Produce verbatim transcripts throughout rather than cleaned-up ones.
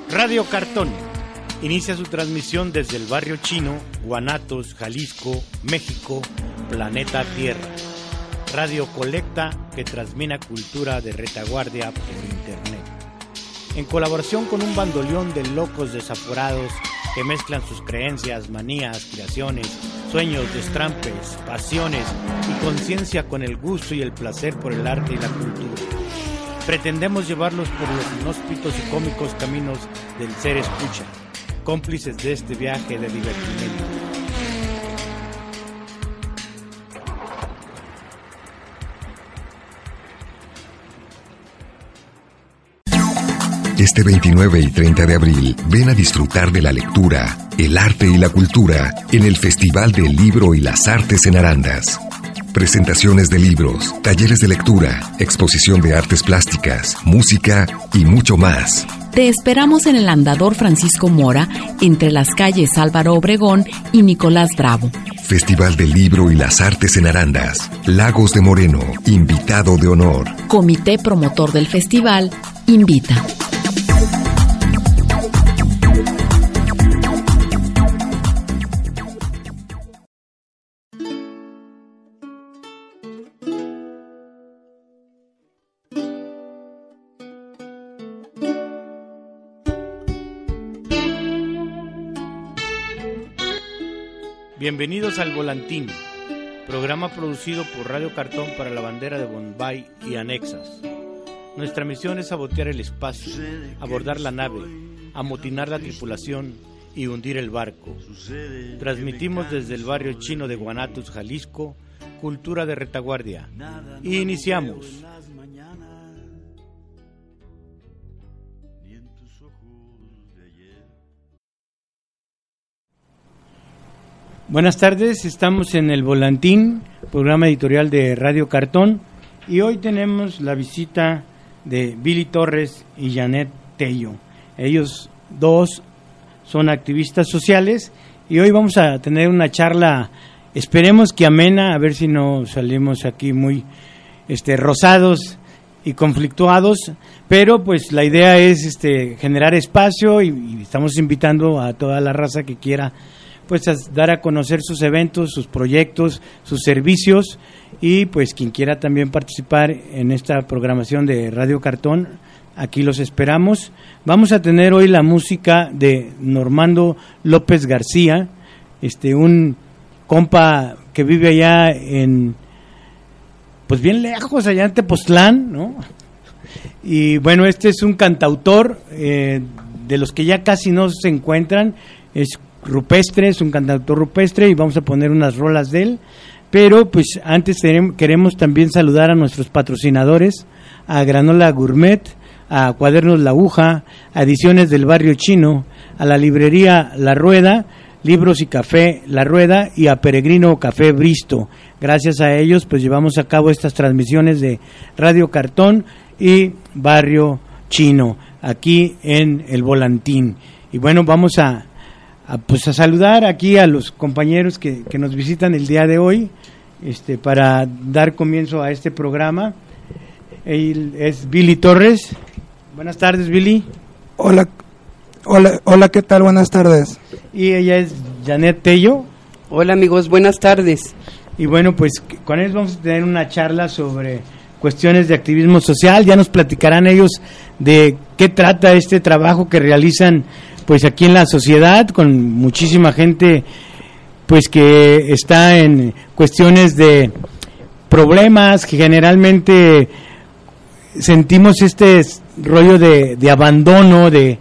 Radio Cartón inicia su transmisión desde el barrio chino, Guanatos, Jalisco, México, planeta Tierra. Radio Colecta que transmite cultura de retaguardia por internet. En colaboración con un bandoleón de locos desaforados que mezclan sus creencias, manías, creaciones, sueños, destrampes, pasiones y conciencia con el gusto y el placer por el arte y la cultura. Pretendemos llevarlos por los inhóspitos y cómicos caminos del ser escucha, cómplices de este viaje de divertimento. Este veintinueve y treinta de abril, ven a disfrutar de la lectura, el arte y la cultura en el Festival del Libro y las Artes en Arandas. Presentaciones de libros, talleres de lectura, exposición de artes plásticas, música y mucho más. Te esperamos en el Andador Francisco Mora, entre las calles Álvaro Obregón y Nicolás Bravo. Festival del Libro y las Artes en Arandas. Lagos de Moreno, invitado de honor. Comité promotor del festival, invita. Bienvenidos al Volantín, programa producido por Radio Cartón para la bandera de Bombay y anexas. Nuestra misión es sabotear el espacio, abordar la nave, amotinar la tripulación y hundir el barco. Transmitimos desde el barrio chino de Guanatos, Jalisco, cultura de retaguardia. Y iniciamos. Buenas tardes, estamos en el Volantín, programa editorial de Radio Cartón, y hoy tenemos la visita de Billy Torres y Janet Tello. Ellos dos son activistas sociales y hoy vamos a tener una charla, esperemos que amena, a ver si no salimos aquí muy este, rosados y conflictuados, pero pues la idea es este, generar espacio y, y estamos invitando a toda la raza que quiera pues a dar a conocer sus eventos, sus proyectos, sus servicios, y pues quien quiera también participar en esta programación de Radio Cartón, aquí los esperamos. Vamos a tener hoy la música de Normando López García, este un compa que vive allá en, pues bien lejos, allá en Tepoztlán, ¿no? Y bueno, este es un cantautor eh, de los que ya casi no se encuentran, es rupestre, es un cantautor rupestre y vamos a poner unas rolas de él, pero pues antes queremos también saludar a nuestros patrocinadores, a Granola Gourmet, a Cuadernos La Aguja, a Ediciones del Barrio Chino, a la librería La Rueda, Libros y Café La Rueda y a Peregrino Café Bristo. Gracias a ellos pues llevamos a cabo estas transmisiones de Radio Cartón y Barrio Chino aquí en el Volantín. Y bueno, vamos a A, pues a saludar aquí a los compañeros que, que nos visitan el día de hoy, este, para dar comienzo a este programa. Él es Billy Torres. Buenas tardes, Billy. Hola, hola, hola, ¿qué tal? Buenas tardes. Y ella es Janet Tello. Hola amigos, buenas tardes. Y bueno, pues con ellos vamos a tener una charla sobre cuestiones de activismo social. Ya nos platicarán ellos de qué trata este trabajo que realizan pues aquí en la sociedad, con muchísima gente pues que está en cuestiones de problemas, que generalmente sentimos este rollo de, de abandono, de,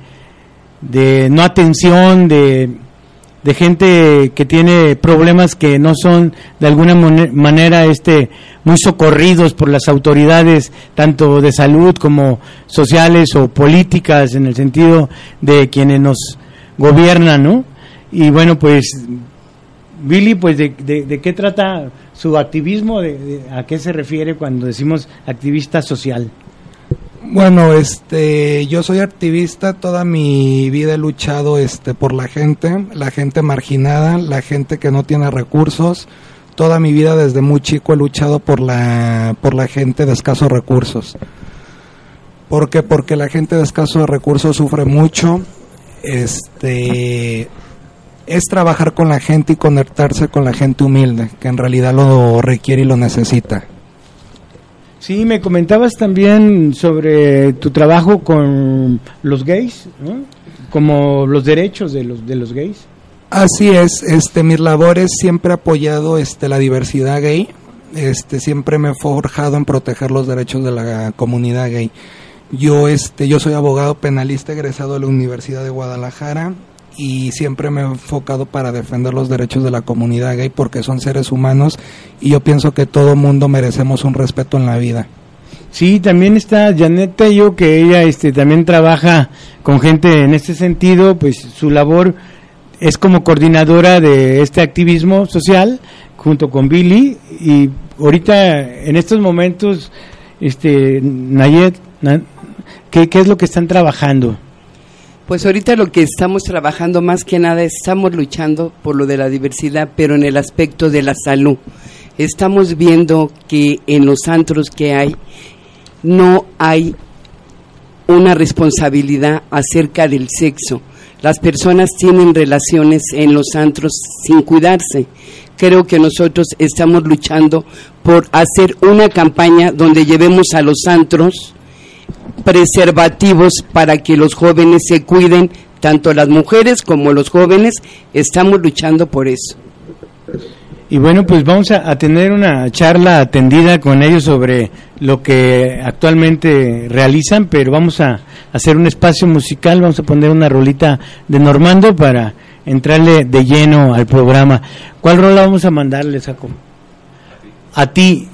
de no atención, de, de gente que tiene problemas que no son de alguna manera este muy socorridos por las autoridades, tanto de salud como sociales o políticas, en el sentido de quienes nos gobiernan, ¿no? Y bueno, pues, Billy, pues, ¿de, de, de qué trata su activismo? De, de, ¿A qué se refiere cuando decimos activista social? Bueno, este, yo soy activista, toda mi vida he luchado este, por la gente, la gente marginada, la gente que no tiene recursos. Toda mi vida desde muy chico he luchado por la por la gente de escasos recursos. ¿Por qué? Porque la gente de escasos recursos sufre mucho, este es trabajar con la gente y conectarse con la gente humilde, que en realidad lo requiere y lo necesita. Sí, me comentabas también sobre tu trabajo con los gays, ¿no? Como los derechos de los de los gays. Así es, este mis labores siempre he apoyado este la diversidad gay, este siempre me he forjado en proteger los derechos de la comunidad gay. Yo este yo soy abogado penalista egresado de la Universidad de Guadalajara y siempre me he enfocado para defender los derechos de la comunidad gay porque son seres humanos y yo pienso que todo mundo merecemos un respeto en la vida. Sí, también está Janet Tello, que ella este también trabaja con gente en este sentido, pues su labor es como coordinadora de este activismo social junto con Billy, y ahorita en estos momentos este Nayet, ¿qué, qué es lo que están trabajando? Pues ahorita lo que estamos trabajando más que nada, estamos luchando por lo de la diversidad, pero en el aspecto de la salud. Estamos viendo que en los antros que hay, no hay una responsabilidad acerca del sexo. Las personas tienen relaciones en los antros sin cuidarse. Creo que nosotros estamos luchando por hacer una campaña donde llevemos a los antros preservativos para que los jóvenes se cuiden, tanto las mujeres como los jóvenes. Estamos luchando por eso. Y bueno, pues vamos a, a tener una charla atendida con ellos sobre lo que actualmente realizan, pero vamos a hacer un espacio musical, vamos a poner una rolita de Normando para entrarle de lleno al programa. ¿Cuál rola vamos a mandarle, Saco? A ti.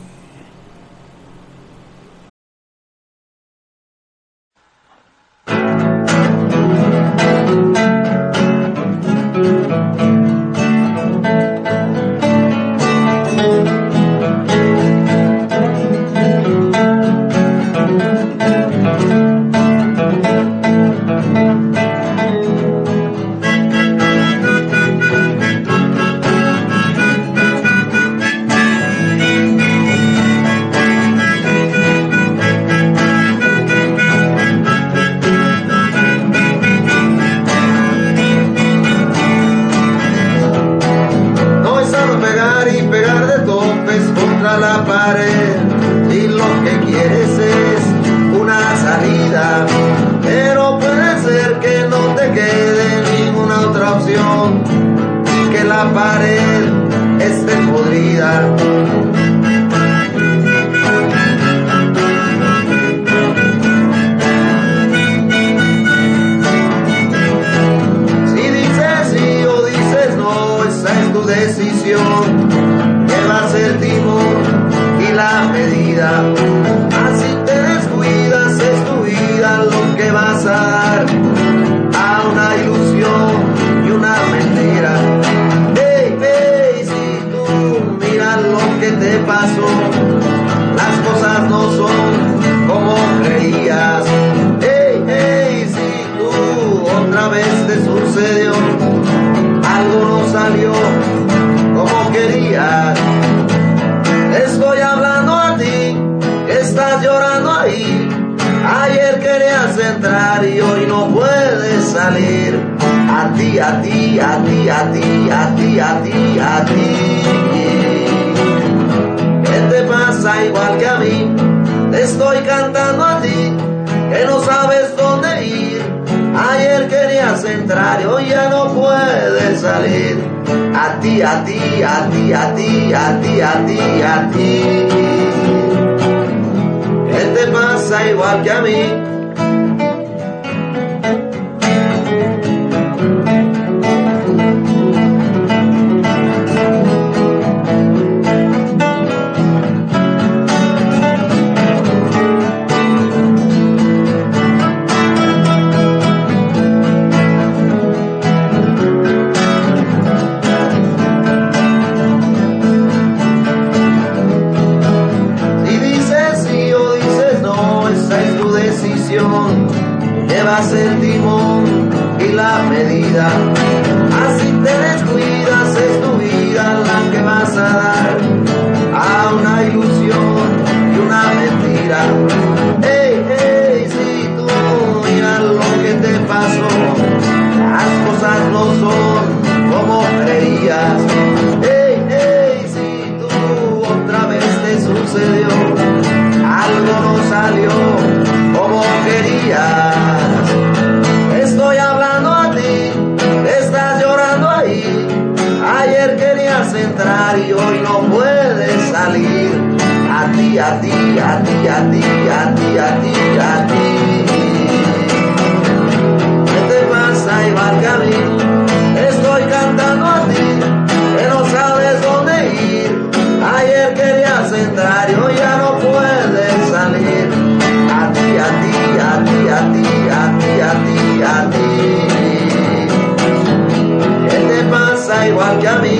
igual que a mí.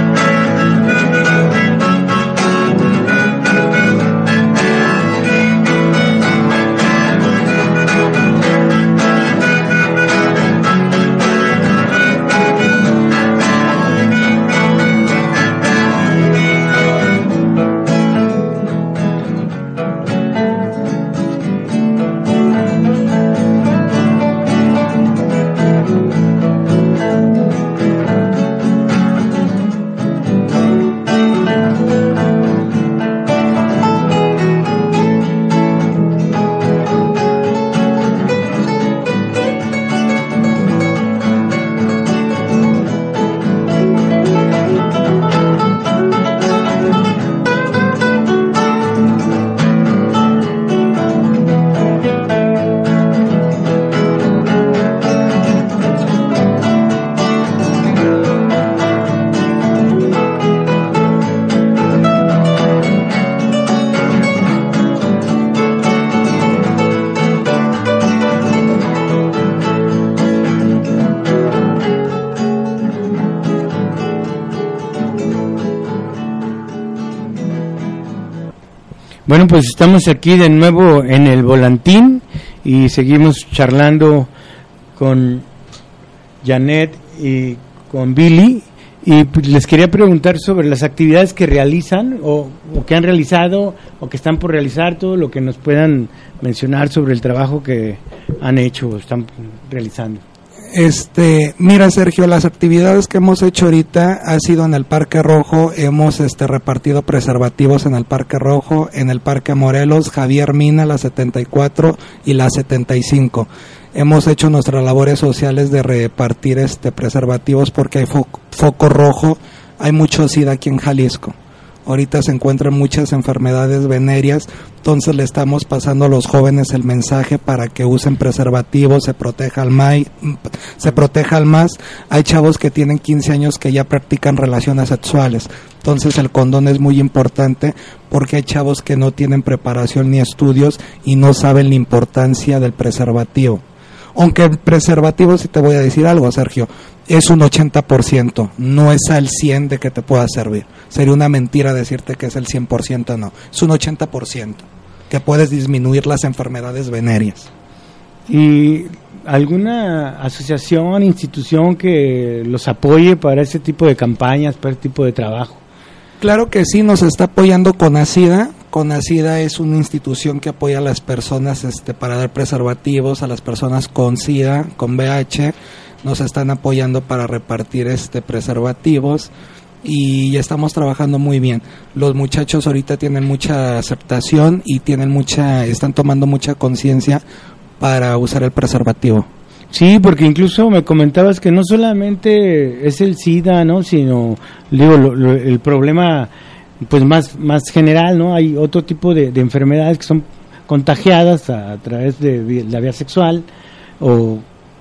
Bueno, pues estamos aquí de nuevo en el Volantín y seguimos charlando con Janet y con Billy, y pues les quería preguntar sobre las actividades que realizan o, o que han realizado o que están por realizar, todo lo que nos puedan mencionar sobre el trabajo que han hecho o están realizando. Este, mira, Sergio, las actividades que hemos hecho ahorita ha sido en el Parque Rojo. Hemos este repartido preservativos en el Parque Rojo, en el Parque Morelos, Javier Mina, la setenta y cuatro y la setenta y cinco. Hemos hecho nuestras labores sociales de repartir este preservativos porque hay fo- foco rojo, hay mucho SIDA aquí en Jalisco. Ahorita se encuentran muchas enfermedades venéreas, entonces le estamos pasando a los jóvenes el mensaje para que usen preservativos, se proteja al mai, se proteja al más. Hay chavos que tienen quince años que ya practican relaciones sexuales, entonces el condón es muy importante porque hay chavos que no tienen preparación ni estudios y no saben la importancia del preservativo. Aunque el preservativo, si te voy a decir algo, Sergio, es un ochenta por ciento, no es al cien por ciento de que te pueda servir. Sería una mentira decirte que es el cien por ciento, no. Es un ochenta por ciento, que puedes disminuir las enfermedades venéreas. ¿Y alguna asociación, institución que los apoye para ese tipo de campañas, para ese tipo de trabajo? Claro que sí, nos está apoyando CONACIDA. CONACIDA es una institución que apoya a las personas este, para dar preservativos, a las personas con SIDA, con V I H. Nos están apoyando para repartir este preservativos y ya estamos trabajando muy bien. Los muchachos ahorita tienen mucha aceptación y tienen mucha, están tomando mucha conciencia para usar el preservativo. Sí, porque incluso me comentabas que no solamente es el SIDA, ¿no? Sino, digo, lo, lo, el problema pues más más general, ¿no? Hay otro tipo de, de enfermedades que son contagiadas a, a través de la vía sexual o...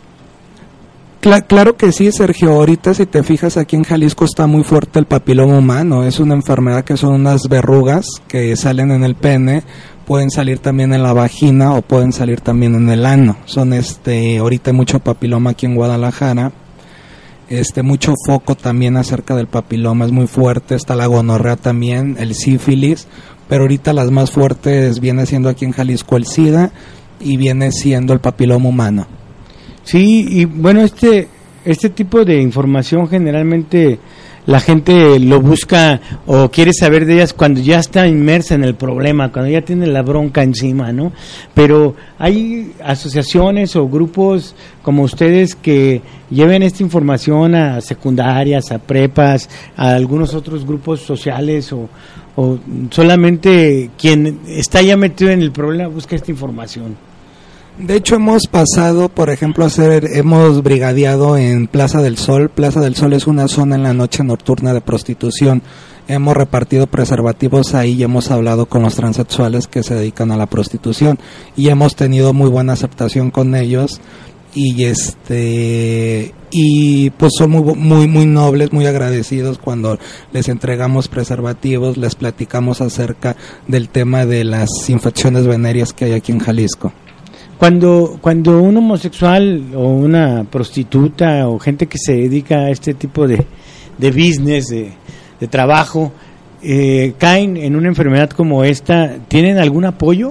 Claro que sí, Sergio. Ahorita, si te fijas, aquí en Jalisco está muy fuerte el papiloma humano. Es una enfermedad que son unas verrugas que salen en el pene, pueden salir también en la vagina o pueden salir también en el ano. Son este, ahorita hay mucho papiloma aquí en Guadalajara. Este, mucho foco también acerca del papiloma, es muy fuerte. Está la gonorrea también, el sífilis, pero ahorita las más fuertes viene siendo aquí en Jalisco el SIDA y viene siendo el papiloma humano. Sí, y bueno, este este tipo de información generalmente la gente lo busca o quiere saber de ellas cuando ya está inmersa en el problema, cuando ya tiene la bronca encima, ¿no? Pero hay asociaciones o grupos como ustedes que lleven esta información a secundarias, a prepas, a algunos otros grupos sociales o, o solamente quien está ya metido en el problema busca esta información. De hecho, hemos pasado, por ejemplo, a hacer, hemos brigadeado en Plaza del Sol. Plaza del Sol es una zona en la noche nocturna de prostitución. Hemos repartido preservativos ahí y hemos hablado con los transexuales que se dedican a la prostitución y hemos tenido muy buena aceptación con ellos y este y pues son muy muy muy nobles, muy agradecidos cuando les entregamos preservativos, les platicamos acerca del tema de las infecciones venéreas que hay aquí en Jalisco. Cuando cuando un homosexual o una prostituta o gente que se dedica a este tipo de, de business, de, de trabajo, eh, caen en una enfermedad como esta, ¿tienen algún apoyo?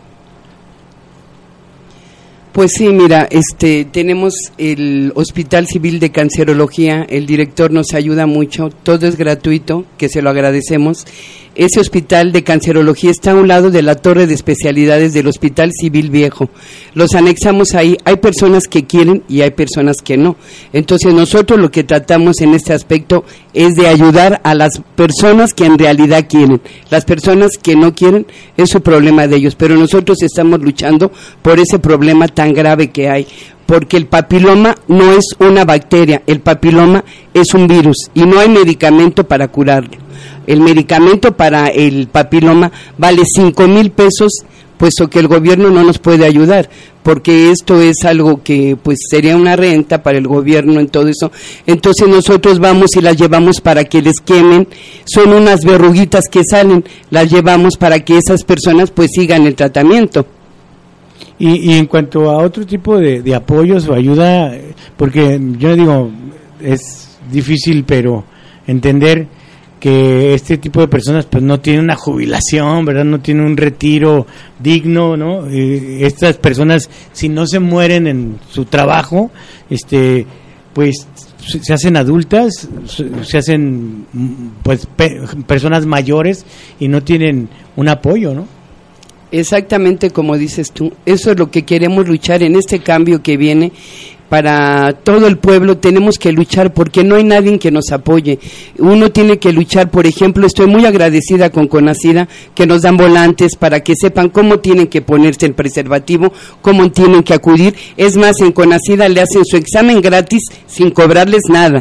Pues sí, mira, este, tenemos el Hospital Civil de Cancerología, el director nos ayuda mucho, todo es gratuito, que se lo agradecemos. Ese hospital de cancerología está a un lado de la torre de especialidades del Hospital Civil Viejo. Los anexamos ahí, hay personas que quieren y hay personas que no. Entonces nosotros lo que tratamos en este aspecto es de ayudar a las personas que en realidad quieren. Las personas que no quieren es su problema de ellos, pero nosotros estamos luchando por ese problema tan grave que hay. Porque el papiloma no es una bacteria, el papiloma es un virus y no hay medicamento para curarlo. El medicamento para el papiloma vale cinco mil pesos, puesto que el gobierno no nos puede ayudar, porque esto es algo que pues sería una renta para el gobierno en todo eso. Entonces nosotros vamos y las llevamos para que les quemen, son unas verruguitas que salen, las llevamos para que esas personas pues sigan el tratamiento. Y, y en cuanto a otro tipo de, de apoyos o ayuda, porque yo digo, es difícil, pero entender que este tipo de personas pues no tienen una jubilación, ¿verdad? No tienen un retiro digno, ¿no? Eh, estas personas, si no se mueren en su trabajo, este, pues se hacen adultas, se hacen pues pe- personas mayores y no tienen un apoyo, ¿no? Exactamente como dices tú, eso es lo que queremos luchar en este cambio que viene para todo el pueblo. Tenemos que luchar porque no hay nadie que nos apoye. Uno tiene que luchar, por ejemplo, estoy muy agradecida con Conacida que nos dan volantes para que sepan cómo tienen que ponerse el preservativo, cómo tienen que acudir. Es más, en Conacida le hacen su examen gratis sin cobrarles nada.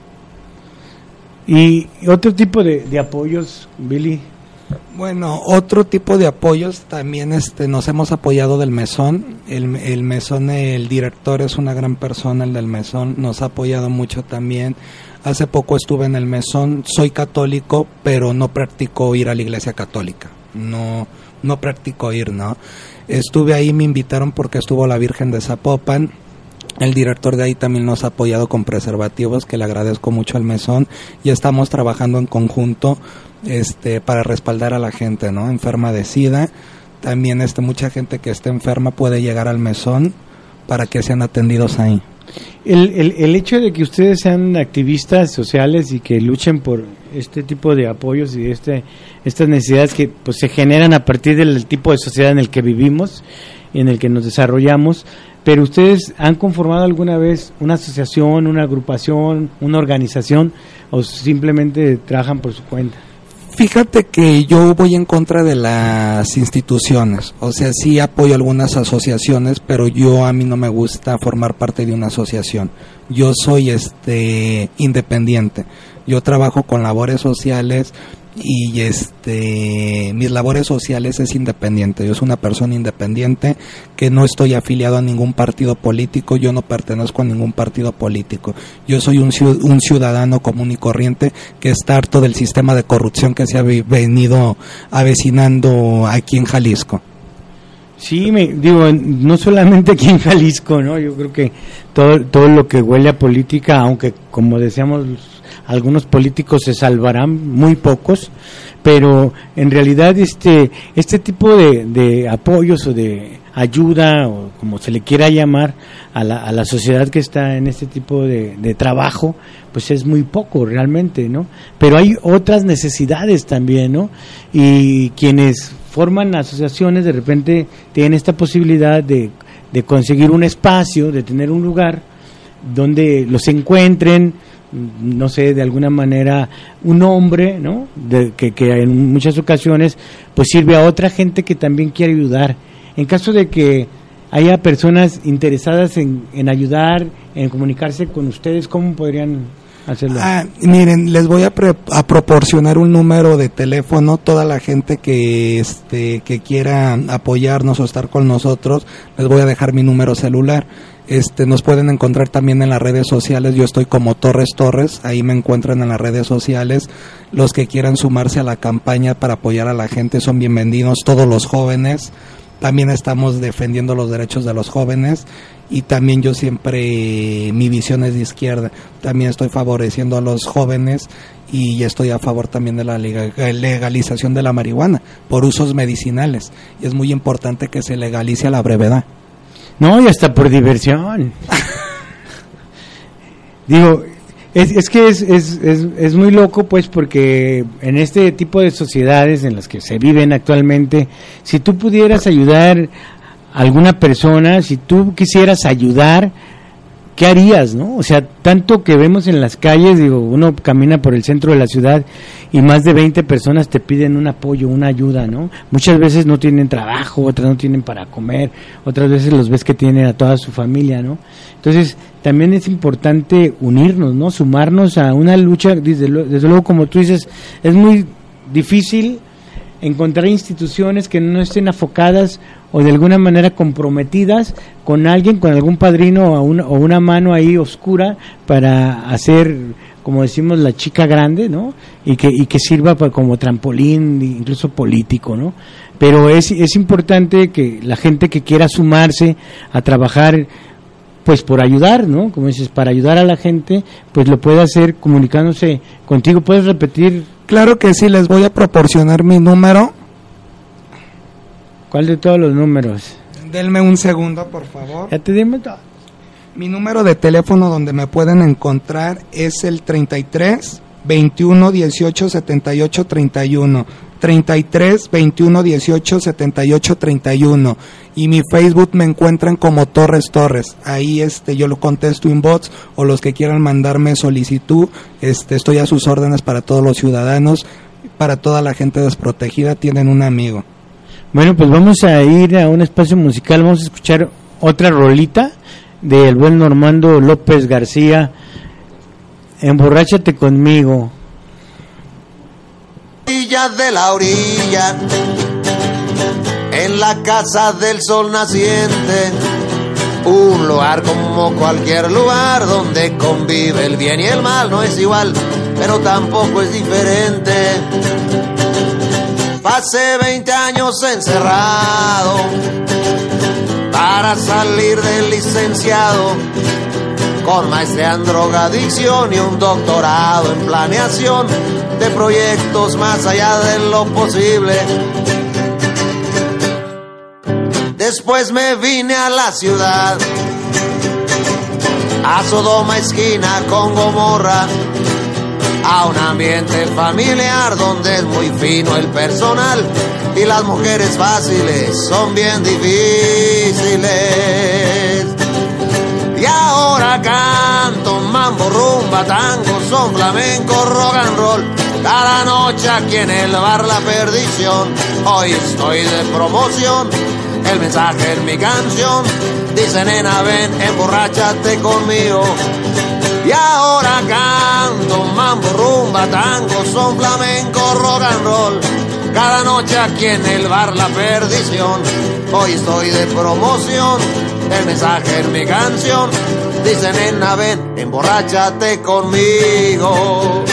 Y otro tipo de, de apoyos, Billy. Bueno, otro tipo de apoyos también este nos hemos apoyado del Mesón. El, el Mesón, el director es una gran persona, el del Mesón, nos ha apoyado mucho también. Hace poco estuve en el Mesón, soy católico, pero no practico ir a la iglesia católica, no no practico ir, ¿no? Estuve ahí, me invitaron porque estuvo la Virgen de Zapopan. El director de ahí también nos ha apoyado con preservativos, que le agradezco mucho al Mesón, y estamos trabajando en conjunto este para respaldar a la gente, ¿no? Enferma de SIDA. También este mucha gente que esté enferma puede llegar al Mesón para que sean atendidos ahí. El, el, el hecho de que ustedes sean activistas sociales y que luchen por este tipo de apoyos y este estas necesidades que pues se generan a partir del tipo de sociedad en el que vivimos y en el que nos desarrollamos, pero ustedes han conformado alguna vez una asociación, una agrupación, una organización, o simplemente trabajan por su cuenta. Fíjate que yo voy en contra de las instituciones, o sea, sí apoyo algunas asociaciones, pero yo a mí no me gusta formar parte de una asociación. Yo soy este independiente. Yo trabajo con labores sociales y este mis labores sociales es independiente. Yo soy una persona independiente que no estoy afiliado a ningún partido político, yo no pertenezco a ningún partido político. Yo soy un un ciudadano común y corriente que está harto del sistema de corrupción que se ha venido avecinando aquí en Jalisco. Sí, me digo, no solamente aquí en Jalisco, ¿no? Yo creo que todo todo lo que huele a política, aunque como decíamos, algunos políticos se salvarán, muy pocos, pero en realidad este este tipo de, de apoyos o de ayuda, o como se le quiera llamar, a la, a la sociedad que está en este tipo de, de trabajo, pues es muy poco realmente, ¿no? Pero hay otras necesidades también, ¿no? Y quienes forman asociaciones de repente tienen esta posibilidad de, de conseguir un espacio, de tener un lugar donde los encuentren, no sé, de alguna manera un hombre, ¿no? De, que, que en muchas ocasiones pues sirve a otra gente que también quiere ayudar. En caso de que haya personas interesadas en, en ayudar, en comunicarse con ustedes, ¿cómo podrían hacerlo? Ah, miren, les voy a, pre- a proporcionar un número de teléfono. Toda la gente que este que quiera apoyarnos o estar con nosotros, les voy a dejar mi número celular. Este, nos pueden encontrar también en las redes sociales. Yo estoy como Torres Torres, ahí me encuentran en las redes sociales. Los que quieran sumarse a la campaña para apoyar a la gente son bienvenidos, todos los jóvenes, también estamos defendiendo los derechos de los jóvenes y también yo siempre, mi visión es de izquierda, también estoy favoreciendo a los jóvenes y estoy a favor también de la legalización de la marihuana por usos medicinales y es muy importante que se legalice a la brevedad. No, y hasta por diversión. Digo, es, es que es, es, es, es muy loco, pues, porque en este tipo de sociedades en las que se viven actualmente, si tú pudieras ayudar a alguna persona, si tú quisieras ayudar, ¿qué harías, no? O sea, tanto que vemos en las calles, digo, uno camina por el centro de la ciudad y más de veinte personas te piden un apoyo, una ayuda, ¿no? Muchas veces no tienen trabajo, otras no tienen para comer, otras veces los ves que tienen a toda su familia, ¿no? Entonces, también es importante unirnos, ¿no? Sumarnos a una lucha, desde, desde luego, como tú dices, es muy difícil encontrar instituciones que no estén enfocadas o de alguna manera comprometidas con alguien, con algún padrino o una, o una mano ahí oscura para hacer, como decimos, la chica grande, ¿no? Y que y que sirva para, como trampolín, incluso político, ¿no? Pero es es importante que la gente que quiera sumarse a trabajar, pues por ayudar, ¿no? Como dices, para ayudar a la gente, pues lo puede hacer comunicándose contigo. ¿Puedes repetir? Claro que sí, les voy a proporcionar mi número. ¿Cuál de todos los números? Denme un segundo, por favor. Ya te dimos todo. Mi número de teléfono donde me pueden encontrar es el treinta y tres, veintiuno, dieciocho, setenta y ocho, treinta y uno. treinta y tres, veintiuno, dieciocho, setenta y ocho, treinta y uno. Y mi Facebook me encuentran como Torres Torres. Ahí este yo lo contesto inbox o los que quieran mandarme solicitud, este estoy a sus órdenes para todos los ciudadanos, para toda la gente desprotegida, tienen un amigo. Bueno, pues vamos a ir a un espacio musical, vamos a escuchar otra rolita del buen Normando López García, Emborráchate conmigo. De la orilla, en la casa del sol naciente, un lugar como cualquier lugar donde convive el bien y el mal. No es igual, pero tampoco es diferente. Pasé veinte años encerrado para salir del licenciado, con maestría en drogadicción y un doctorado en planeación de proyectos más allá de lo posible. Después me vine a la ciudad, a Sodoma esquina con Gomorra, a un ambiente familiar donde es muy fino el personal y las mujeres fáciles son bien difíciles. Y ahora canto mambo, rumba, tango, son flamenco, rock and roll. Cada noche aquí en el bar La Perdición. Hoy estoy de promoción, el mensaje en mi canción dice: nena, ven, emborráchate conmigo. Y ahora canto mambo, rumba, tango, son flamenco, rock and roll. Cada noche aquí en el bar La Perdición. Hoy estoy de promoción, el mensaje en mi canción dice: nena, ven, emborráchate conmigo.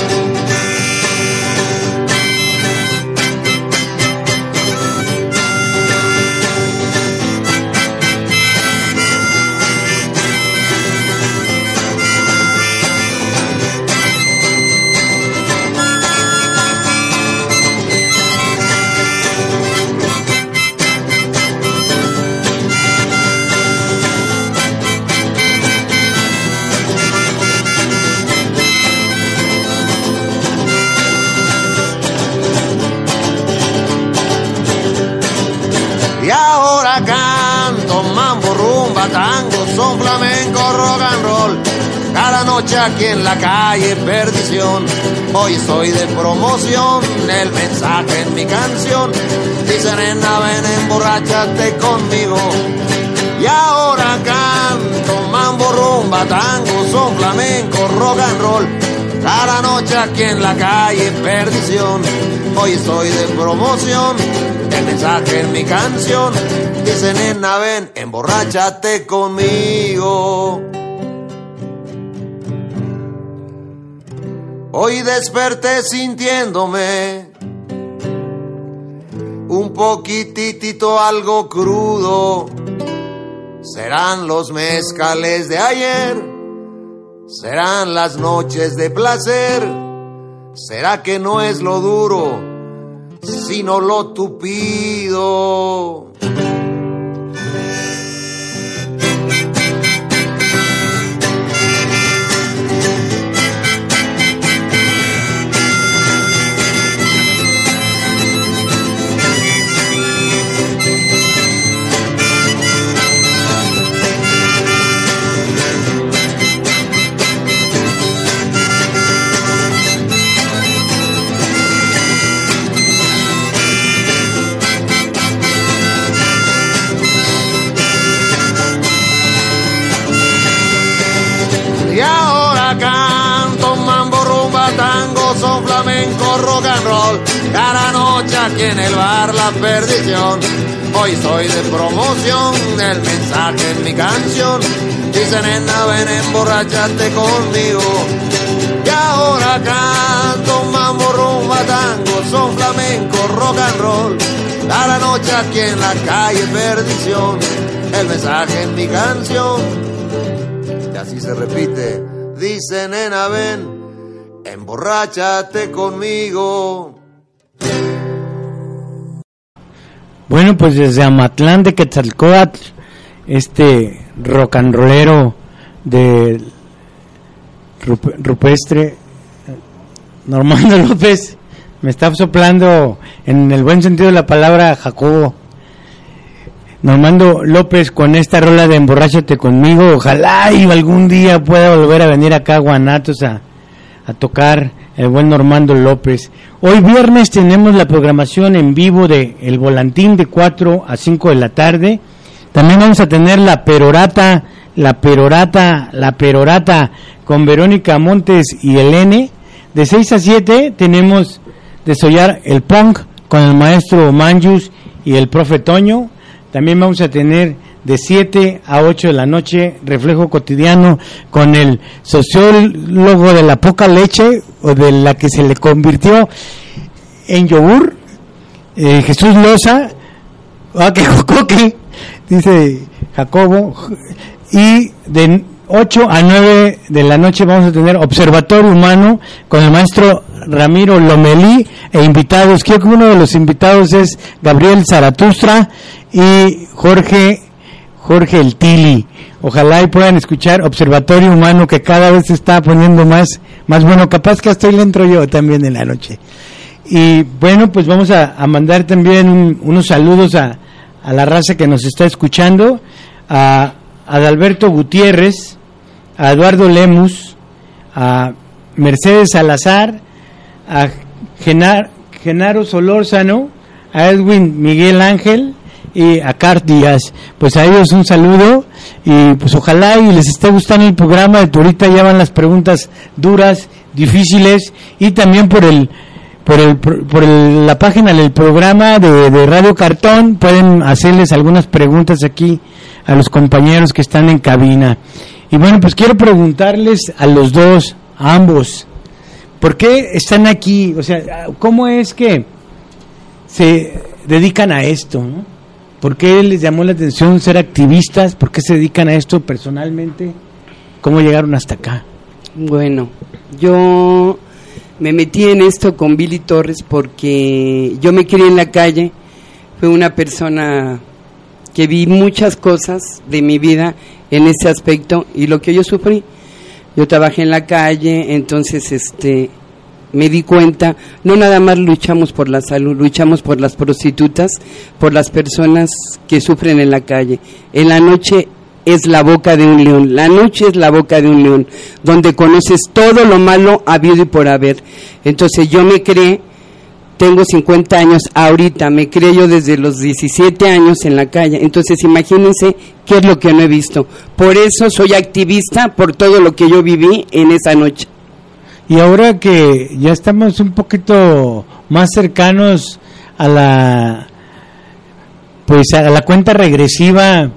Y ahora canto mambo, rumba, tango, son flamenco, rock and roll. Cada noche aquí en la calle Perdición. Hoy estoy de promoción, el mensaje en mi canción dice: nena, ven, emborráchate conmigo. Y ahora canto mambo, rumba, tango, son flamenco, rock and roll. Cada noche aquí en la calle Perdición. Hoy estoy de promoción, el mensaje en mi canción dice: nena, ven, emborráchate conmigo. Hoy desperté sintiéndome un un poquitito algo crudo. Serán los mezcales de ayer, serán las noches de placer. ¿Será que no es lo duro, sino lo tupido? Son flamenco, rock and roll, cada noche aquí en el bar La Perdición. Hoy soy de promoción, el mensaje en mi canción dice: nena, ven, emborráchate conmigo. Y ahora canto mambo, rumba, tango, son flamenco, rock and roll, cada noche aquí en la calle Perdición. El mensaje en mi canción, y así se repite, dice: nena, ven, emborráchate conmigo. Bueno, pues desde Amatlán de Quetzalcóatl, este rock and rollero de rup- rupestre, Normando López, me está soplando en el buen sentido de la palabra Jacobo. Normando López con esta rola de Emborráchate conmigo. Ojalá y algún día pueda volver a venir acá a Guanatos a a tocar el buen Normando López. Hoy viernes tenemos la programación en vivo de El Volantín de cuatro a cinco de la tarde. También vamos a tener la perorata, la perorata, la perorata con Verónica Montes y Elene. De seis a siete tenemos Desollar el Punk con el maestro Manjus y el profe Toño. También vamos a tener de siete a ocho de la noche Reflejo Cotidiano con el sociólogo de la poca leche o de la que se le convirtió en yogur, eh, Jesús Loza, ah, que jocoque, dice Jacobo. Y de ocho a nueve de la noche vamos a tener Observatorio Humano con el maestro Ramiro Lomelí e invitados. Creo que uno de los invitados es Gabriel Zaratustra y Jorge Jorge el Tili. Ojalá y puedan escuchar Observatorio Humano, que cada vez se está poniendo más, más bueno. Capaz que hasta le entro yo también en la noche. Y bueno, pues vamos a, a mandar también un, unos saludos a, a la raza que nos está escuchando, a, a Adalberto Gutiérrez, a Eduardo Lemus, a Mercedes Salazar, a Genar, Genaro Solórzano, a Edwin Miguel Ángel y a Cart Díaz. Pues a ellos un saludo y pues ojalá y les esté gustando el programa. De ahorita ya van las preguntas duras, difíciles, y también por el por el por el, la página del programa de, de Radio Cartón pueden hacerles algunas preguntas aquí a los compañeros que están en cabina. Y bueno, pues quiero preguntarles a los dos, a ambos, ¿por qué están aquí? O sea, ¿cómo es que se dedican a esto, ¿no? ¿Por qué les llamó la atención ser activistas? ¿Por qué se dedican a esto personalmente? ¿Cómo llegaron hasta acá? Bueno, yo me metí en esto con Billy Torres porque yo me crié en la calle. Fue una persona que vi muchas cosas de mi vida en ese aspecto y lo que yo sufrí. Yo trabajé en la calle, entonces este me di cuenta, no nada más luchamos por la salud, luchamos por las prostitutas, por las personas que sufren en la calle. En la noche es la boca de un león, la noche es la boca de un león, donde conoces todo lo malo habido y por haber. Entonces yo me creé, tengo cincuenta años ahorita, me creé yo desde los diecisiete años en la calle. Entonces imagínense qué es lo que no he visto. Por eso soy activista, por todo lo que yo viví en esa noche. Y ahora que ya estamos un poquito más cercanos a la pues a la cuenta regresiva,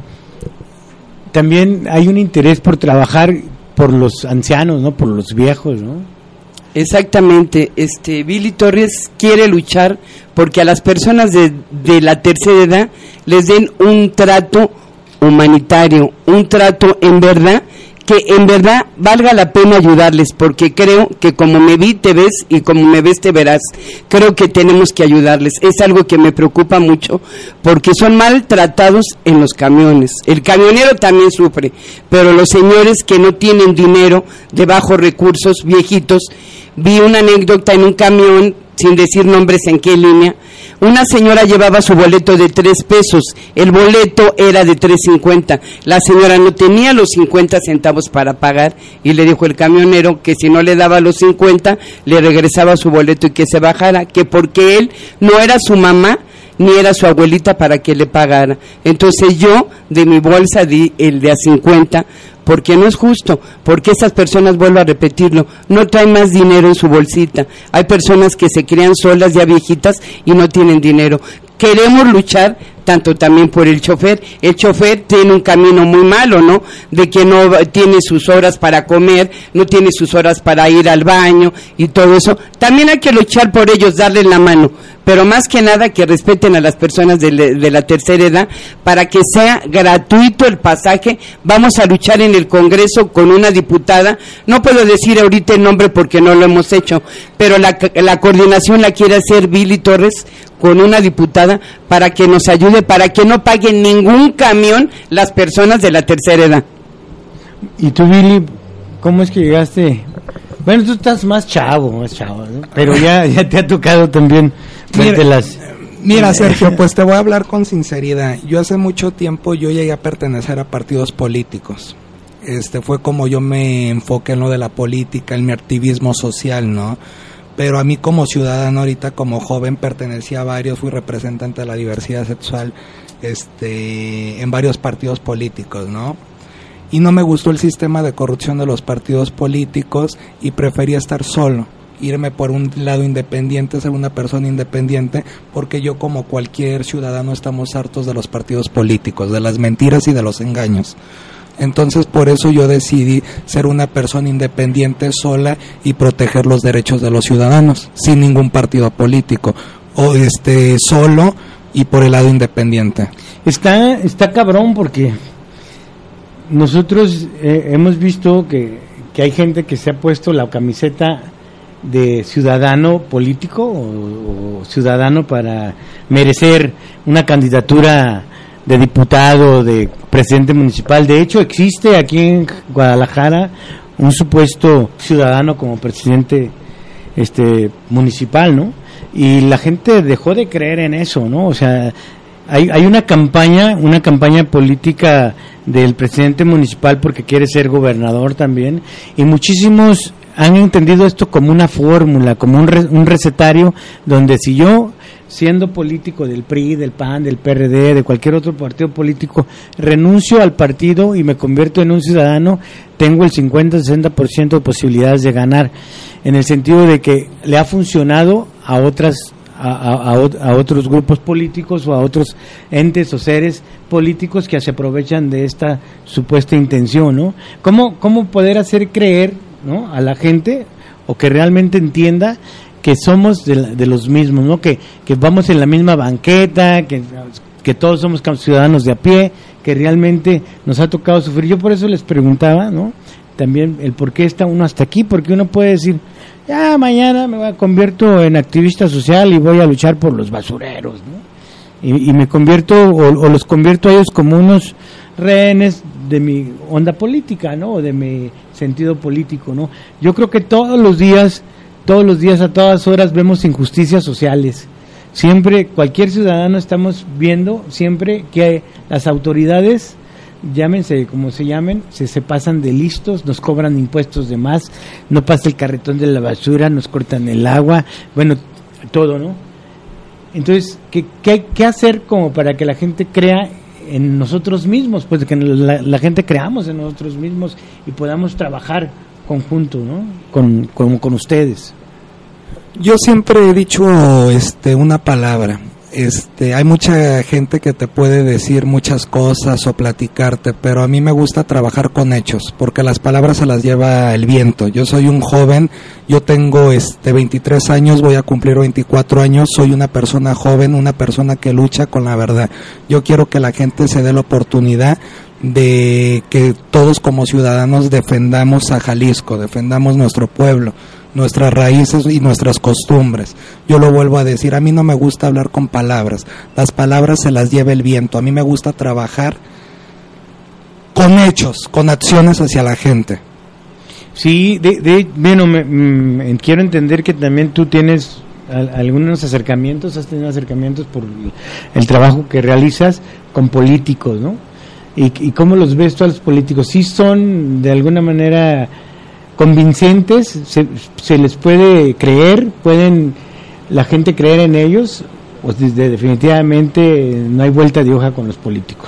también hay un interés por trabajar por los ancianos, ¿no? Por los viejos, ¿no? Exactamente, este Billy Torres quiere luchar porque a las personas de, de la tercera edad les den un trato humanitario, un trato en verdad, que en verdad valga la pena ayudarles, porque creo que como me vi te ves y como me ves te verás. Creo que tenemos que ayudarles. Es algo que me preocupa mucho porque son maltratados en los camiones. El camionero también sufre, pero los señores que no tienen dinero, de bajos recursos, viejitos. Vi una anécdota en un camión, sin decir nombres en qué línea. Una señora llevaba su boleto de tres pesos, el boleto era de tres cincuenta. La señora no tenía los cincuenta centavos para pagar y le dijo el camionero que si no le daba los cincuenta, le regresaba su boleto y que se bajara, que porque él no era su mamá ni era su abuelita para que le pagara. Entonces yo de mi bolsa di el de a cincuenta, porque no es justo, porque esas personas, vuelvo a repetirlo, no traen más dinero en su bolsita. Hay personas que se crean solas ya viejitas y no tienen dinero. Queremos luchar tanto también por el chofer. El chofer tiene un camino muy malo, ¿no? De que no tiene sus horas para comer, no tiene sus horas para ir al baño y todo eso. También hay que luchar por ellos, darles la mano, pero más que nada que respeten a las personas de, le, de la tercera edad para que sea gratuito el pasaje. Vamos a luchar en el Congreso con una diputada, no puedo decir ahorita el nombre porque no lo hemos hecho, pero la, la coordinación la quiere hacer Billy Torres con una diputada para que nos ayude, para que no paguen ningún camión las personas de la tercera edad. ¿Y tú, Billy, cómo es que llegaste? Bueno, tú estás más chavo, más chavo, ¿no? Pero ya, ya te ha tocado también verte las... Mira, Sergio, pues te voy a hablar con sinceridad. Yo hace mucho tiempo yo llegué a pertenecer a partidos políticos. Este fue como yo me enfoqué en lo de la política, en mi activismo social, ¿no? Pero a mí como ciudadano ahorita, como joven, pertenecía a varios, fui representante de la diversidad sexual este, en varios partidos políticos, ¿no? Y no me gustó el sistema de corrupción de los partidos políticos y prefería estar solo, irme por un lado independiente, ser una persona independiente, porque yo como cualquier ciudadano estamos hartos de los partidos políticos, de las mentiras y de los engaños. Entonces por eso yo decidí ser una persona independiente, sola, y proteger los derechos de los ciudadanos sin ningún partido político, o este solo y por el lado independiente. Está está cabrón porque nosotros eh, hemos visto que, que hay gente que se ha puesto la camiseta de ciudadano político o, o ciudadano para merecer una candidatura de diputado, de presidente municipal. De hecho, existe aquí en Guadalajara un supuesto ciudadano como presidente este municipal, ¿no? Y la gente dejó de creer en eso, ¿no? O sea, hay hay una campaña, una campaña política del presidente municipal porque quiere ser gobernador también, y muchísimos han entendido esto como una fórmula, como un, re, un recetario, donde si yo, siendo político del P R I, del P A N, del P R D, de cualquier otro partido político, renuncio al partido y me convierto en un ciudadano, tengo el cincuenta a sesenta por ciento de posibilidades de ganar, en el sentido de que le ha funcionado a otras a, a, a otros grupos políticos o a otros entes o seres políticos que se aprovechan de esta supuesta intención, ¿no? ¿Cómo, cómo poder hacer creer, ¿no?, a la gente, o que realmente entienda que somos de, de los mismos, ¿no? Que, que vamos en la misma banqueta, que, que todos somos ciudadanos de a pie, que realmente nos ha tocado sufrir? Yo por eso les preguntaba, ¿no?, también el por qué está uno hasta aquí, porque uno puede decir, ya mañana me convierto en activista social y voy a luchar por los basureros, ¿no? Y, y me convierto, o, o los convierto a ellos como unos rehenes de mi onda política, ¿no?, o de mi sentido político, ¿no? Yo creo que todos los días, todos los días, a todas horas vemos injusticias sociales. Siempre, cualquier ciudadano estamos viendo siempre que las autoridades, llámense como se llamen, se, se pasan de listos, nos cobran impuestos de más, no pasa el carretón de la basura, nos cortan el agua, bueno, todo, ¿no? Entonces, ¿qué, qué, qué hacer como para que la gente crea en nosotros mismos? Pues que la, la gente creamos en nosotros mismos y podamos trabajar conjunto, ¿no?, con, con, con ustedes. Yo siempre he dicho este una palabra, Este, hay mucha gente que te puede decir muchas cosas o platicarte, pero a mí me gusta trabajar con hechos, porque las palabras se las lleva el viento. Yo soy un joven, yo tengo este veintitrés años, voy a cumplir veinticuatro años, soy una persona joven, una persona que lucha con la verdad. Yo quiero que la gente se dé la oportunidad de que todos como ciudadanos defendamos a Jalisco, defendamos nuestro pueblo, nuestras raíces y nuestras costumbres. Yo lo vuelvo a decir, a mí no me gusta hablar con palabras, las palabras se las lleva el viento, a mí me gusta trabajar con hechos, con acciones hacia la gente. Sí, de, de bueno, me, me, quiero entender que también tú tienes a, algunos acercamientos, has tenido acercamientos por el, el trabajo que realizas con políticos, ¿no? ¿Y, y cómo los ves tú a los políticos? ¿Sí son de alguna manera convincentes? ¿Se, se les puede creer? ¿Pueden la gente creer en ellos? ¿O desde, definitivamente no hay vuelta de hoja con los políticos?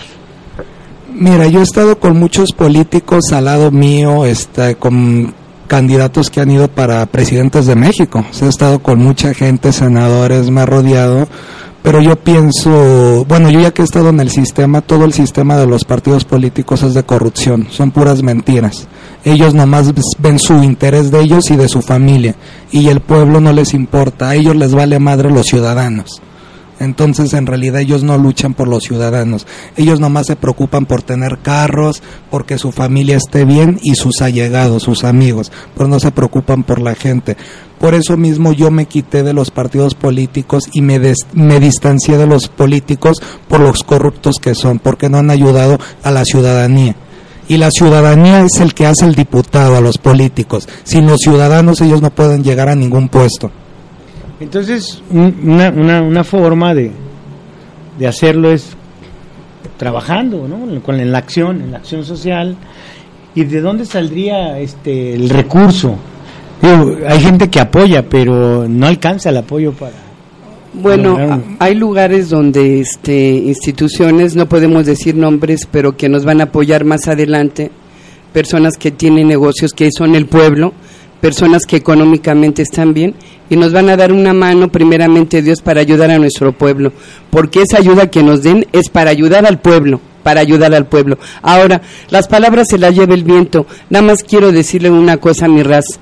Mira, yo he estado con muchos políticos al lado mío, este, con candidatos que han ido para presidentes de México. O sea, he estado con mucha gente, senadores, me ha rodeado. Pero yo pienso, bueno, yo ya que he estado en el sistema, todo el sistema de los partidos políticos es de corrupción, son puras mentiras. Ellos nomás ven su interés de ellos y de su familia, y el pueblo no les importa, a ellos les vale madre los ciudadanos. Entonces, en realidad, ellos no luchan por los ciudadanos, ellos nomás se preocupan por tener carros, porque su familia esté bien y sus allegados, sus amigos, pero no se preocupan por la gente. Por eso mismo yo me quité de los partidos políticos y me, des, me distancié de los políticos por los corruptos que son, porque no han ayudado a la ciudadanía. Y la ciudadanía es el que hace el diputado a los políticos. Sin los ciudadanos ellos no pueden llegar a ningún puesto. Entonces, una, una, una forma de, de hacerlo es trabajando, ¿no? Con, en la acción, en la acción social. ¿Y de dónde saldría este el recurso? Digo, hay gente que apoya, pero no alcanza el apoyo para... Bueno, para un... hay lugares donde este instituciones, no podemos decir nombres, pero que nos van a apoyar más adelante, personas que tienen negocios que son el pueblo, personas que económicamente están bien y nos van a dar una mano primeramente Dios para ayudar a nuestro pueblo, porque esa ayuda que nos den es para ayudar al pueblo, para ayudar al pueblo. Ahora, las palabras se las lleva el viento, nada más quiero decirle una cosa a mi raza,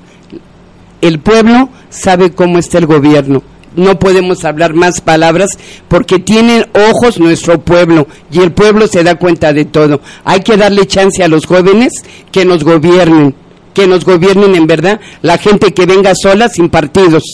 el pueblo sabe cómo está el gobierno, no podemos hablar más palabras porque tienen ojos nuestro pueblo y el pueblo se da cuenta de todo, hay que darle chance a los jóvenes que nos gobiernen, que nos gobiernen en verdad, la gente que venga sola sin partidos.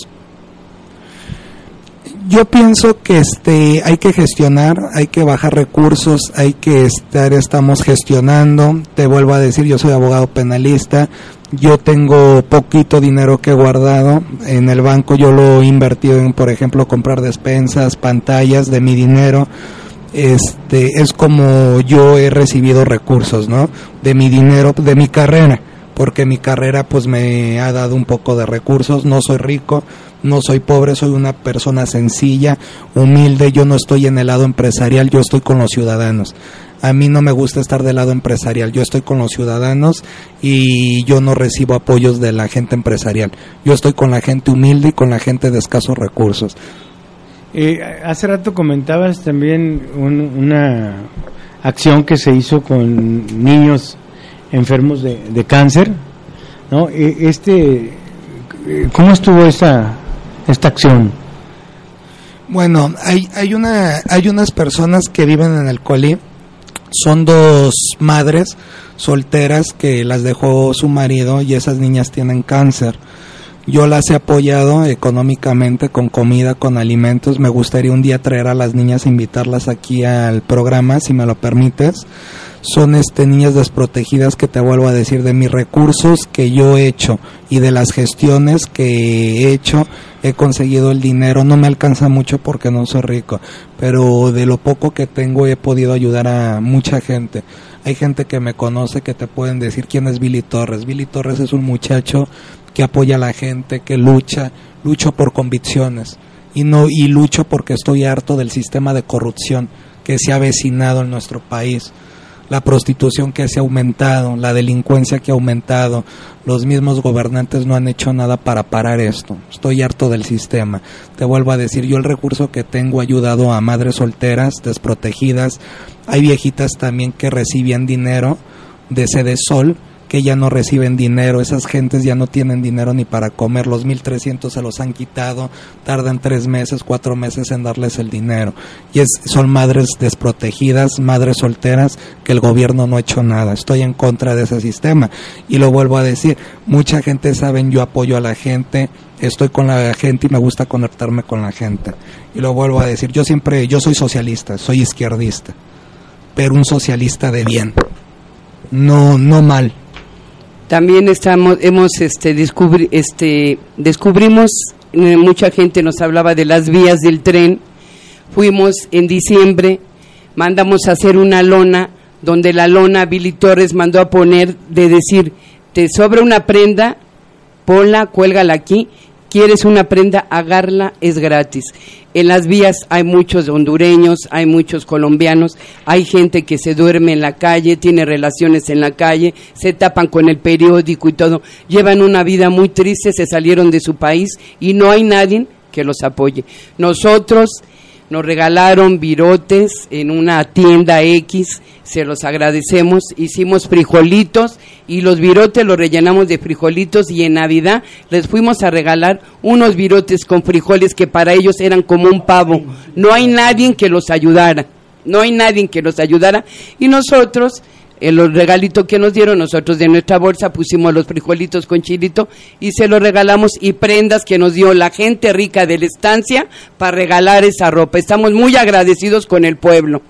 Yo pienso que este hay que gestionar, hay que bajar recursos, hay que estar, estamos gestionando, te vuelvo a decir, yo soy abogado penalista, yo tengo poquito dinero que he guardado en el banco, yo lo he invertido en, por ejemplo, comprar despensas, pantallas de mi dinero. Este es como yo he recibido recursos, ¿no? De mi dinero, de mi carrera, porque mi carrera pues me ha dado un poco de recursos, no soy rico, no soy pobre, soy una persona sencilla, humilde, yo no estoy en el lado empresarial, yo estoy con los ciudadanos. A mí no me gusta estar del lado empresarial, yo estoy con los ciudadanos y yo no recibo apoyos de la gente empresarial. Yo estoy con la gente humilde y con la gente de escasos recursos. Eh, hace rato comentabas también un, una acción que se hizo con niños enfermos de, de cáncer, ¿no? Este, ¿cómo estuvo esta esta acción? Bueno, hay hay una hay unas personas que viven en el Colí. Son dos madres solteras que las dejó su marido y esas niñas tienen cáncer. Yo las he apoyado económicamente con comida, con alimentos. Me gustaría un día traer a las niñas, invitarlas aquí al programa, si me lo permites. Son este niñas desprotegidas que te vuelvo a decir, de mis recursos que yo he hecho y de las gestiones que he hecho, he conseguido el dinero. No me alcanza mucho porque no soy rico, pero de lo poco que tengo he podido ayudar a mucha gente. Hay gente que me conoce que te pueden decir quién es Billy Torres. Billy Torres es un muchacho que apoya a la gente, que lucha, lucho por convicciones y no y lucho porque estoy harto del sistema de corrupción que se ha avecinado en nuestro país. la prostitución que se ha aumentado, la delincuencia que ha aumentado, los mismos gobernantes no han hecho nada para parar esto. Estoy harto del sistema. Te vuelvo a decir, yo el recurso que tengo ha ayudado a madres solteras, desprotegidas. Hay viejitas también que recibían dinero de Sedesol, que ya no reciben dinero. Esas gentes ya no tienen dinero ni para comer. Los mil trescientos se los han quitado, tardan tres meses, cuatro meses en darles el dinero. Y es, son madres desprotegidas, madres solteras, que el gobierno no ha hecho nada. Estoy en contra de ese sistema. Y lo vuelvo a decir, mucha gente saben, yo apoyo a la gente, estoy con la gente y me gusta conectarme con la gente. Y lo vuelvo a decir, yo siempre, yo soy socialista, soy izquierdista, pero un socialista de bien, no, no mal. También estamos, hemos, este, descubri, este, descubrimos, eh, mucha gente nos hablaba de las vías del tren. Fuimos en diciembre, mandamos a hacer una lona, donde la lona Billy Torres mandó a poner de decir, te sobra una prenda, ponla, cuélgala aquí, quieres una prenda, agárrala, es gratis. En las vías hay muchos hondureños, hay muchos colombianos, hay gente que se duerme en la calle, tiene relaciones en la calle, se tapan con el periódico y todo, llevan una vida muy triste, se salieron de su país y no hay nadie que los apoye. Nosotros nos regalaron virotes en una tienda X, se los agradecemos, hicimos frijolitos y los virotes los rellenamos de frijolitos y en Navidad les fuimos a regalar unos virotes con frijoles que para ellos eran como un pavo. No hay nadie que los ayudara, no hay nadie que los ayudara y nosotros, en los regalitos que nos dieron, nosotros de nuestra bolsa pusimos los frijolitos con chilito y se los regalamos y prendas que nos dio la gente rica de la estancia para regalar esa ropa. Estamos muy agradecidos con el pueblo.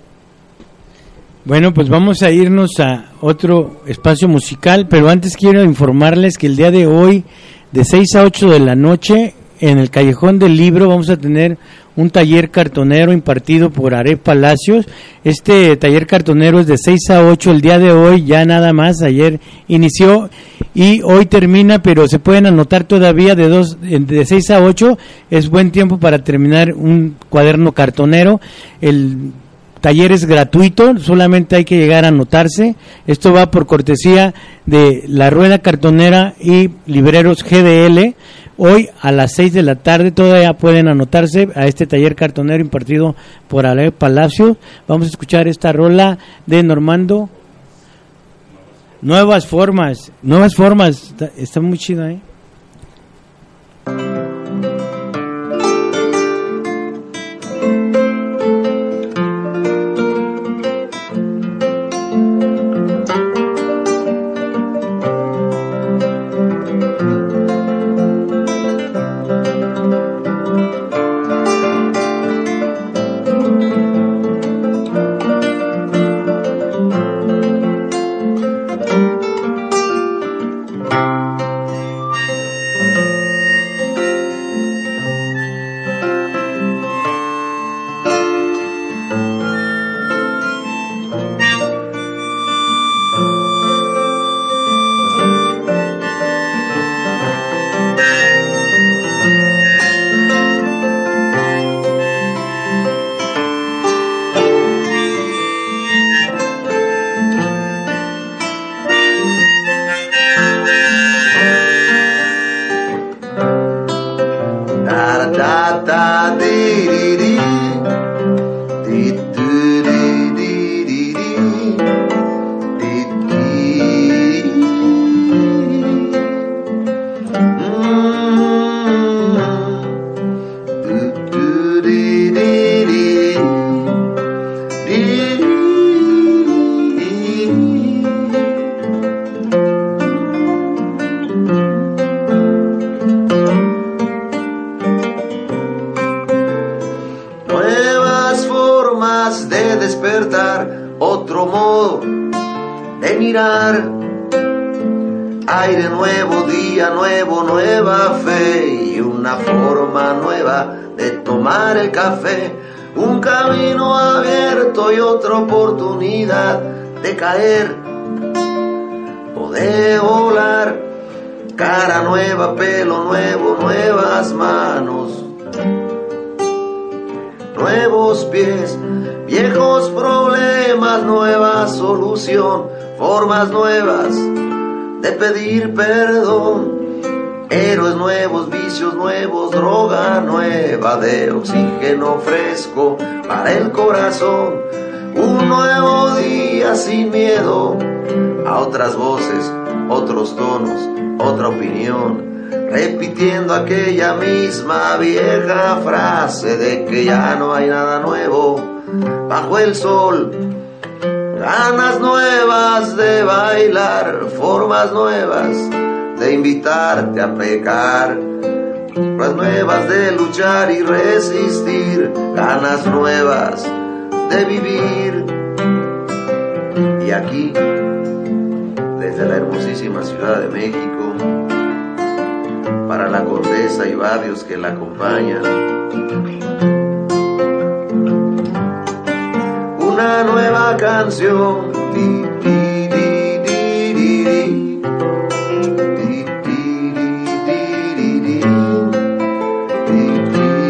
Bueno, pues vamos a irnos a otro espacio musical, pero antes quiero informarles que el día de hoy, de seis a ocho de la noche, en el Callejón del Libro, vamos a tener un taller cartonero impartido por Aref Palacios. Este taller cartonero es de seis a ocho el día de hoy, ya nada más, ayer inició y hoy termina, pero se pueden anotar todavía de dos, de seis a ocho, es buen tiempo para terminar un cuaderno cartonero. El taller es gratuito, solamente hay que llegar a anotarse. Esto va por cortesía de La Rueda Cartonera y Libreros G D L. Hoy a las seis de la tarde todavía pueden anotarse a este taller cartonero impartido por Ale Palacio. Vamos a escuchar esta rola de Normando. Nuevas formas, nuevas formas, está, está muy chida, ¿eh? Aire nuevo, día nuevo, nueva fe y una forma nueva de tomar el café. Un camino abierto y otra oportunidad de caer o de volar. Cara nueva, pelo nuevo, nuevas manos, nuevos pies Viejos problemas, nueva solución, formas nuevas de pedir perdón. Héroes nuevos, vicios nuevos, droga nueva de oxígeno fresco para el corazón. Un nuevo día sin miedo a otras voces, otros tonos, otra opinión, repitiendo aquella misma vieja frase de que ya no hay nada nuevo bajo el sol. Ganas nuevas de bailar, formas nuevas de invitarte a pecar, formas nuevas de luchar y resistir, ganas nuevas de vivir. Y aquí, desde la hermosísima Ciudad de México, para la condesa y barrios que la acompañan, una nueva canción. Di, di, di, di, di, di. Di, di, di, di, di. Di,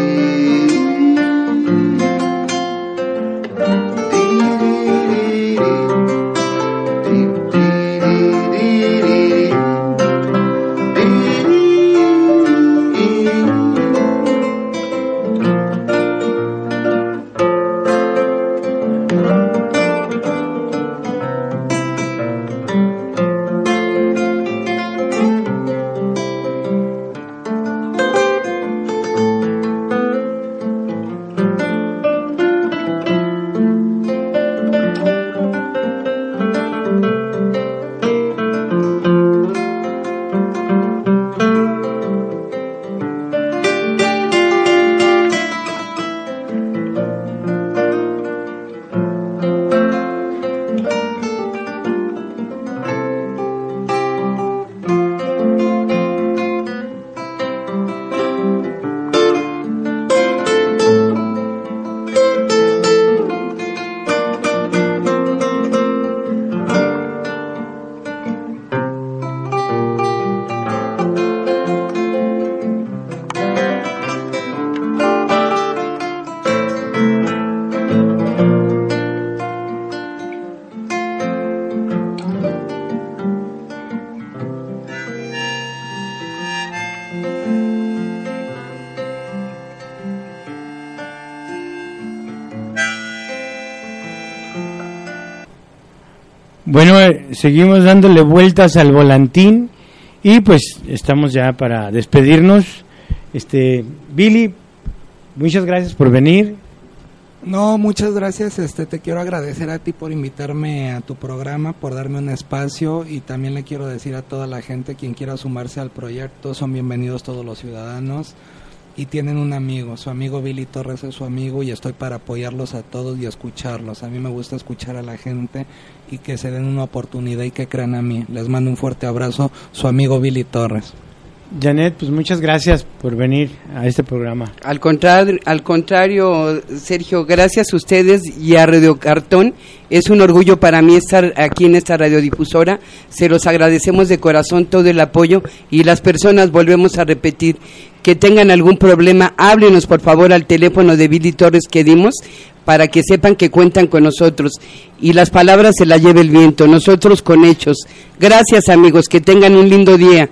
Bueno, eh, seguimos dándole vueltas al volantín y pues estamos ya para despedirnos. Este, Billy, muchas gracias por venir. No, muchas gracias. Este, te quiero agradecer a ti por invitarme a tu programa, por darme un espacio, y también le quiero decir a toda la gente quien quiera sumarse al proyecto, son bienvenidos todos los ciudadanos. Y tienen un amigo, su amigo Billy Torres es su amigo, y estoy para apoyarlos a todos y escucharlos. A mí me gusta escuchar a la gente y que se den una oportunidad y que crean a mí. Les mando un fuerte abrazo, su amigo Billy Torres. Janet, pues muchas gracias por venir a este programa. Al contrario, al contrario, Sergio, gracias a ustedes y a Radio Cartón. Es un orgullo para mí estar aquí en esta radiodifusora. Se los agradecemos de corazón todo el apoyo, y las personas, volvemos a repetir, que tengan algún problema, háblenos por favor al teléfono de Billy Torres que dimos, para que sepan que cuentan con nosotros, y las palabras se las lleve el viento, nosotros con hechos. Gracias, amigos, que tengan un lindo día.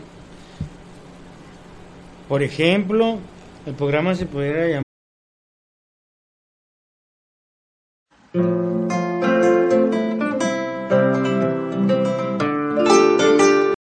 Por ejemplo, el programa se pudiera llamar